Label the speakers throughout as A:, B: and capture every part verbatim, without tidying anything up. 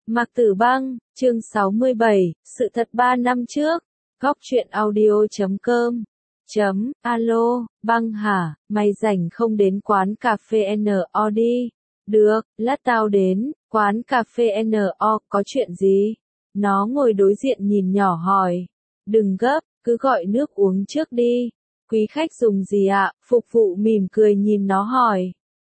A: Mạc Tử Băng, chương sáu mươi bảy, sự thật ba năm trước. Góc truyện audio chấm com. Chấm, alo, Băng hả, mày rảnh không đến quán cà phê en o đi? Được, lát tao đến, quán cà phê en o, có chuyện gì? Nó ngồi đối diện nhìn nhỏ hỏi. Đừng gấp, cứ gọi nước uống trước đi. Quý khách dùng gì ạ? Phục vụ mỉm cười nhìn nó hỏi.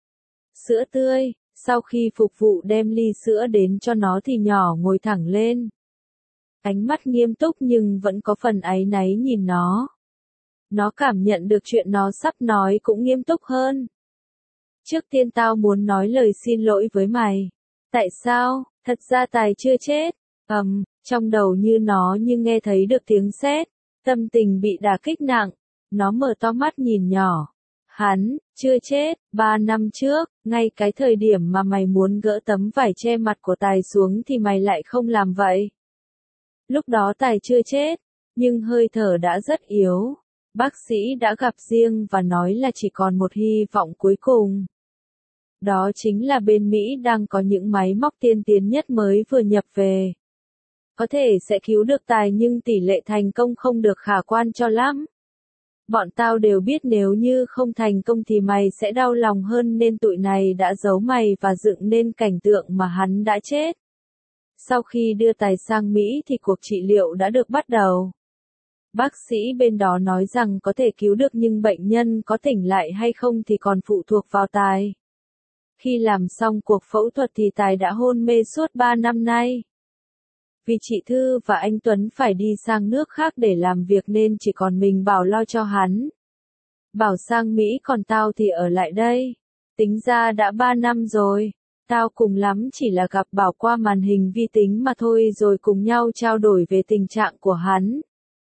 A: Sữa tươi. Sau khi phục vụ đem ly sữa đến cho nó thì nhỏ ngồi thẳng lên. Ánh mắt nghiêm túc nhưng vẫn có phần áy náy nhìn nó. Nó cảm nhận được chuyện nó sắp nói cũng nghiêm túc hơn. Trước tiên tao muốn nói lời xin lỗi với mày. Tại sao? Thật ra Tài chưa chết. Ầm, um, trong đầu như nó như nghe thấy được tiếng sét, tâm tình bị đả kích nặng. Nó mở to mắt nhìn nhỏ. Hắn, chưa chết, ba năm trước, ngay cái thời điểm mà mày muốn gỡ tấm vải che mặt của Tài xuống thì mày lại không làm vậy. Lúc đó Tài chưa chết, nhưng hơi thở đã rất yếu. Bác sĩ đã gặp riêng và nói là chỉ còn một hy vọng cuối cùng. Đó chính là bên Mỹ đang có những máy móc tiên tiến nhất mới vừa nhập về. Có thể sẽ cứu được Tài nhưng tỷ lệ thành công không được khả quan cho lắm. Bọn tao đều biết nếu như không thành công thì mày sẽ đau lòng hơn nên tụi này đã giấu mày và dựng nên cảnh tượng mà hắn đã chết. Sau khi đưa Tài sang Mỹ thì cuộc trị liệu đã được bắt đầu. Bác sĩ bên đó nói rằng có thể cứu được nhưng bệnh nhân có tỉnh lại hay không thì còn phụ thuộc vào Tài. Khi làm xong cuộc phẫu thuật thì Tài đã hôn mê suốt ba năm nay. Vì chị Thư và anh Tuấn phải đi sang nước khác để làm việc nên chỉ còn mình Bảo lo cho hắn. Bảo sang Mỹ còn tao thì ở lại đây. Tính ra đã ba năm rồi. Tao cùng lắm chỉ là gặp Bảo qua màn hình vi tính mà thôi rồi cùng nhau trao đổi về tình trạng của hắn.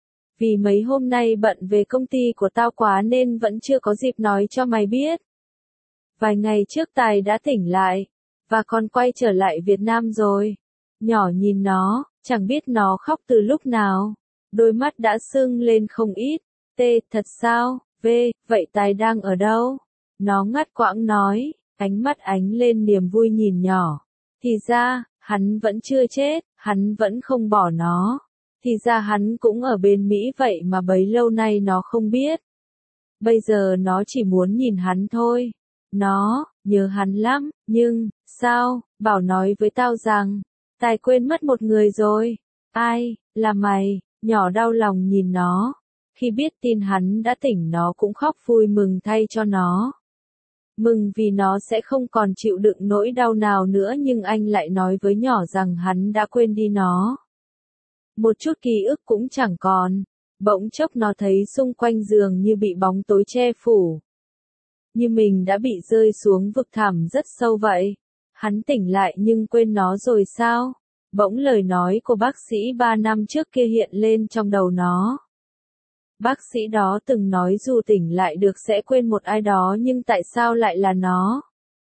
A: Vì mấy hôm nay bận về công ty của tao quá nên vẫn chưa có dịp nói cho mày biết. Vài ngày trước Tài đã tỉnh lại, và còn quay trở lại Việt Nam rồi. Nhỏ nhìn nó, chẳng biết nó khóc từ lúc nào. Đôi mắt đã sưng lên không ít. T, thật sao? V, vậy Tài đang ở đâu? Nó ngắt quãng nói, ánh mắt ánh lên niềm vui nhìn nhỏ. Thì ra, hắn vẫn chưa chết, hắn vẫn không bỏ nó. Thì ra hắn cũng ở bên Mỹ vậy mà bấy lâu nay nó không biết. Bây giờ nó chỉ muốn nhìn hắn thôi. Nó, nhớ hắn lắm, nhưng, sao? Bảo nói với tao rằng, Tài quên mất một người rồi. Ai, là mày? Nhỏ đau lòng nhìn nó. Khi biết tin hắn đã tỉnh nó cũng khóc vui mừng thay cho nó. Mừng vì nó sẽ không còn chịu đựng nỗi đau nào nữa nhưng anh lại nói với nhỏ rằng hắn đã quên đi nó. Một chút ký ức cũng chẳng còn. Bỗng chốc nó thấy xung quanh giường như bị bóng tối che phủ. Như mình đã bị rơi xuống vực thẳm rất sâu vậy. Hắn tỉnh lại nhưng quên nó rồi sao? Bỗng lời nói của bác sĩ ba năm trước kia hiện lên trong đầu nó. Bác sĩ đó từng nói dù tỉnh lại được sẽ quên một ai đó nhưng tại sao lại là nó?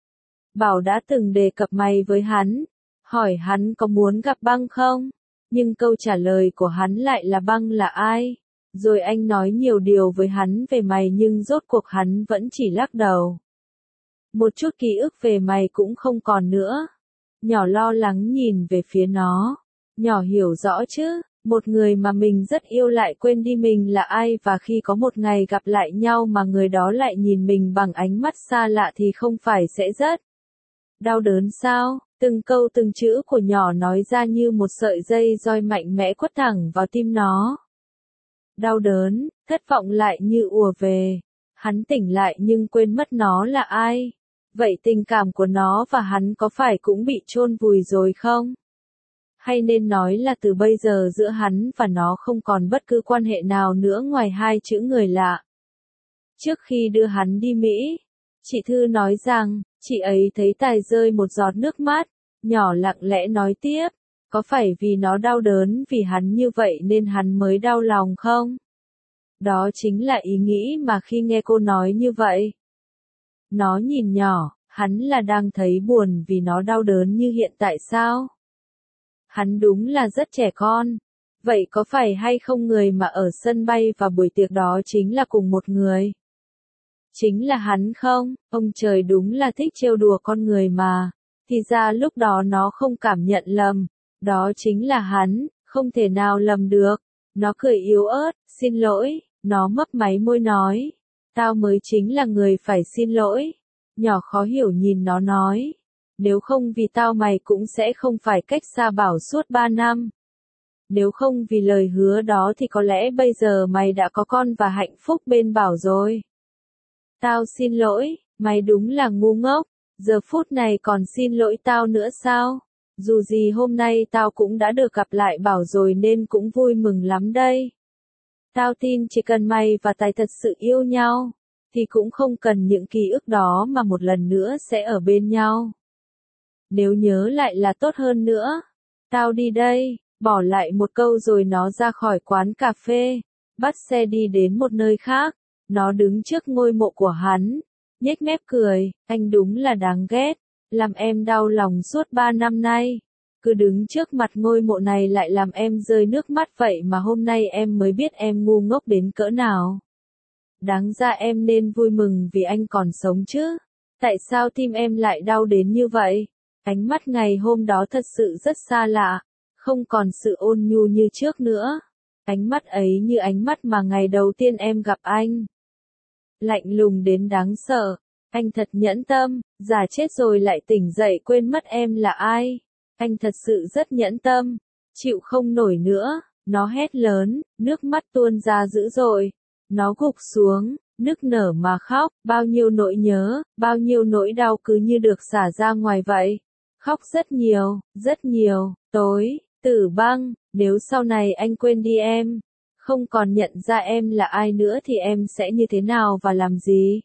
A: Bảo đã từng đề cập mày với hắn, hỏi hắn có muốn gặp Băng không? Nhưng câu trả lời của hắn lại là Băng là ai? Rồi anh nói nhiều điều với hắn về mày nhưng rốt cuộc hắn vẫn chỉ lắc đầu. Một chút ký ức về mày cũng không còn nữa. Nhỏ lo lắng nhìn về phía nó. Nhỏ hiểu rõ chứ, một người mà mình rất yêu lại quên đi mình là ai và khi có một ngày gặp lại nhau mà người đó lại nhìn mình bằng ánh mắt xa lạ thì không phải sẽ rất đau đớn sao? Từng câu từng chữ của nhỏ nói ra như một sợi dây roi mạnh mẽ quất thẳng vào tim nó. Đau đớn, thất vọng lại như ùa về. Hắn tỉnh lại nhưng quên mất nó là ai. Vậy tình cảm của nó và hắn có phải cũng bị chôn vùi rồi không? Hay nên nói là từ bây giờ giữa hắn và nó không còn bất cứ quan hệ nào nữa ngoài hai chữ người lạ. Trước khi đưa hắn đi Mỹ, chị Thư nói rằng, chị ấy thấy Tài rơi một giọt nước mắt. Nhỏ lặng lẽ nói tiếp, có phải vì nó đau đớn vì hắn như vậy nên hắn mới đau lòng không? Đó chính là ý nghĩ mà khi nghe cô nói như vậy. Nó nhìn nhỏ, hắn là đang thấy buồn vì nó đau đớn như hiện tại sao? Hắn đúng là rất trẻ con. Vậy có phải hay không người mà ở sân bay và buổi tiệc đó chính là cùng một người? Chính là hắn không? Ông trời đúng là thích trêu đùa con người mà. Thì ra lúc đó nó không cảm nhận lầm. Đó chính là hắn, không thể nào lầm được. Nó cười yếu ớt, xin lỗi, nó mấp máy môi nói. Tao mới chính là người phải xin lỗi. Nhỏ khó hiểu nhìn nó nói. Nếu không vì tao mày cũng sẽ không phải cách xa Bảo suốt ba năm. Nếu không vì lời hứa đó thì có lẽ bây giờ mày đã có con và hạnh phúc bên Bảo rồi. Tao xin lỗi, mày đúng là ngu ngốc. Giờ phút này còn xin lỗi tao nữa sao? Dù gì hôm nay tao cũng đã được gặp lại Bảo rồi nên cũng vui mừng lắm đây. Tao tin chỉ cần mày và Tài thật sự yêu nhau, thì cũng không cần những ký ức đó mà một lần nữa sẽ ở bên nhau. Nếu nhớ lại là tốt hơn nữa. Tao đi đây, bỏ lại một câu rồi nó ra khỏi quán cà phê, bắt xe đi đến một nơi khác. Nó đứng trước ngôi mộ của hắn, nhếch mép cười, anh đúng là đáng ghét, làm em đau lòng suốt ba năm nay. Cứ đứng trước mặt ngôi mộ này lại làm em rơi nước mắt vậy mà hôm nay em mới biết em ngu ngốc đến cỡ nào. Đáng ra em nên vui mừng vì anh còn sống chứ. Tại sao tim em lại đau đến như vậy? Ánh mắt ngày hôm đó thật sự rất xa lạ, không còn sự ôn nhu như trước nữa. Ánh mắt ấy như ánh mắt mà ngày đầu tiên em gặp anh. Lạnh lùng đến đáng sợ. Anh thật nhẫn tâm, già chết rồi lại tỉnh dậy quên mất em là ai. Anh thật sự rất nhẫn tâm, chịu không nổi nữa. Nó hét lớn, nước mắt tuôn ra dữ dội. Nó gục xuống, nức nở mà khóc, bao nhiêu nỗi nhớ, bao nhiêu nỗi đau cứ như được xả ra ngoài vậy. Khóc rất nhiều, rất nhiều, tối, Tử Băng, nếu sau này anh quên đi em, không còn nhận ra em là ai nữa thì em sẽ như thế nào và làm gì?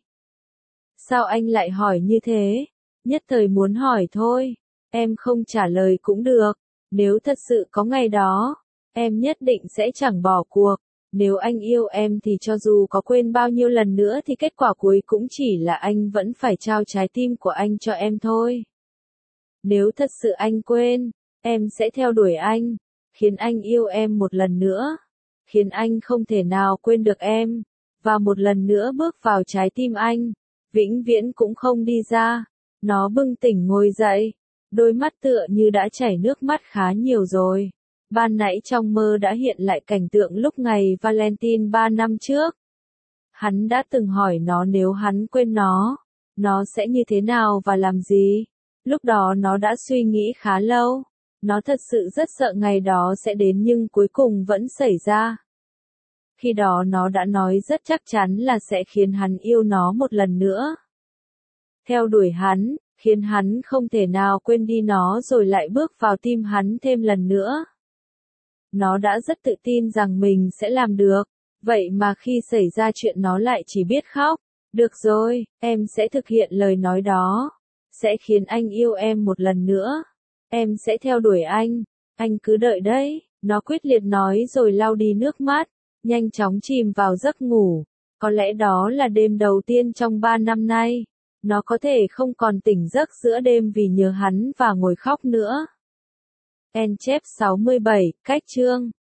A: Sao anh lại hỏi như thế? Nhất thời muốn hỏi thôi, em không trả lời cũng được. Nếu thật sự có ngày đó, em nhất định sẽ chẳng bỏ cuộc. Nếu anh yêu em thì cho dù có quên bao nhiêu lần nữa thì kết quả cuối cũng chỉ là anh vẫn phải trao trái tim của anh cho em thôi. Nếu thật sự anh quên, em sẽ theo đuổi anh, khiến anh yêu em một lần nữa, khiến anh không thể nào quên được em, và một lần nữa bước vào trái tim anh, vĩnh viễn cũng không đi ra. Nó bừng tỉnh ngồi dậy, đôi mắt tựa như đã chảy nước mắt khá nhiều rồi. Ban nãy trong mơ đã hiện lại cảnh tượng lúc ngày Valentine ba năm trước. Hắn đã từng hỏi nó nếu hắn quên nó, nó sẽ như thế nào và làm gì. Lúc đó nó đã suy nghĩ khá lâu. Nó thật sự rất sợ ngày đó sẽ đến nhưng cuối cùng vẫn xảy ra. Khi đó nó đã nói rất chắc chắn là sẽ khiến hắn yêu nó một lần nữa. Theo đuổi hắn, khiến hắn không thể nào quên đi nó rồi lại bước vào tim hắn thêm lần nữa. Nó đã rất tự tin rằng mình sẽ làm được, vậy mà khi xảy ra chuyện nó lại chỉ biết khóc. Được rồi, em sẽ thực hiện lời nói đó. Sẽ khiến anh yêu em một lần nữa. Em sẽ theo đuổi anh. Anh cứ đợi đấy, nó quyết liệt nói rồi lau đi nước mắt, nhanh chóng chìm vào giấc ngủ. Có lẽ đó là đêm đầu tiên trong ba năm nay. Nó có thể không còn tỉnh giấc giữa đêm vì nhớ hắn và ngồi khóc nữa. En chép sáu mươi bảy, cách chương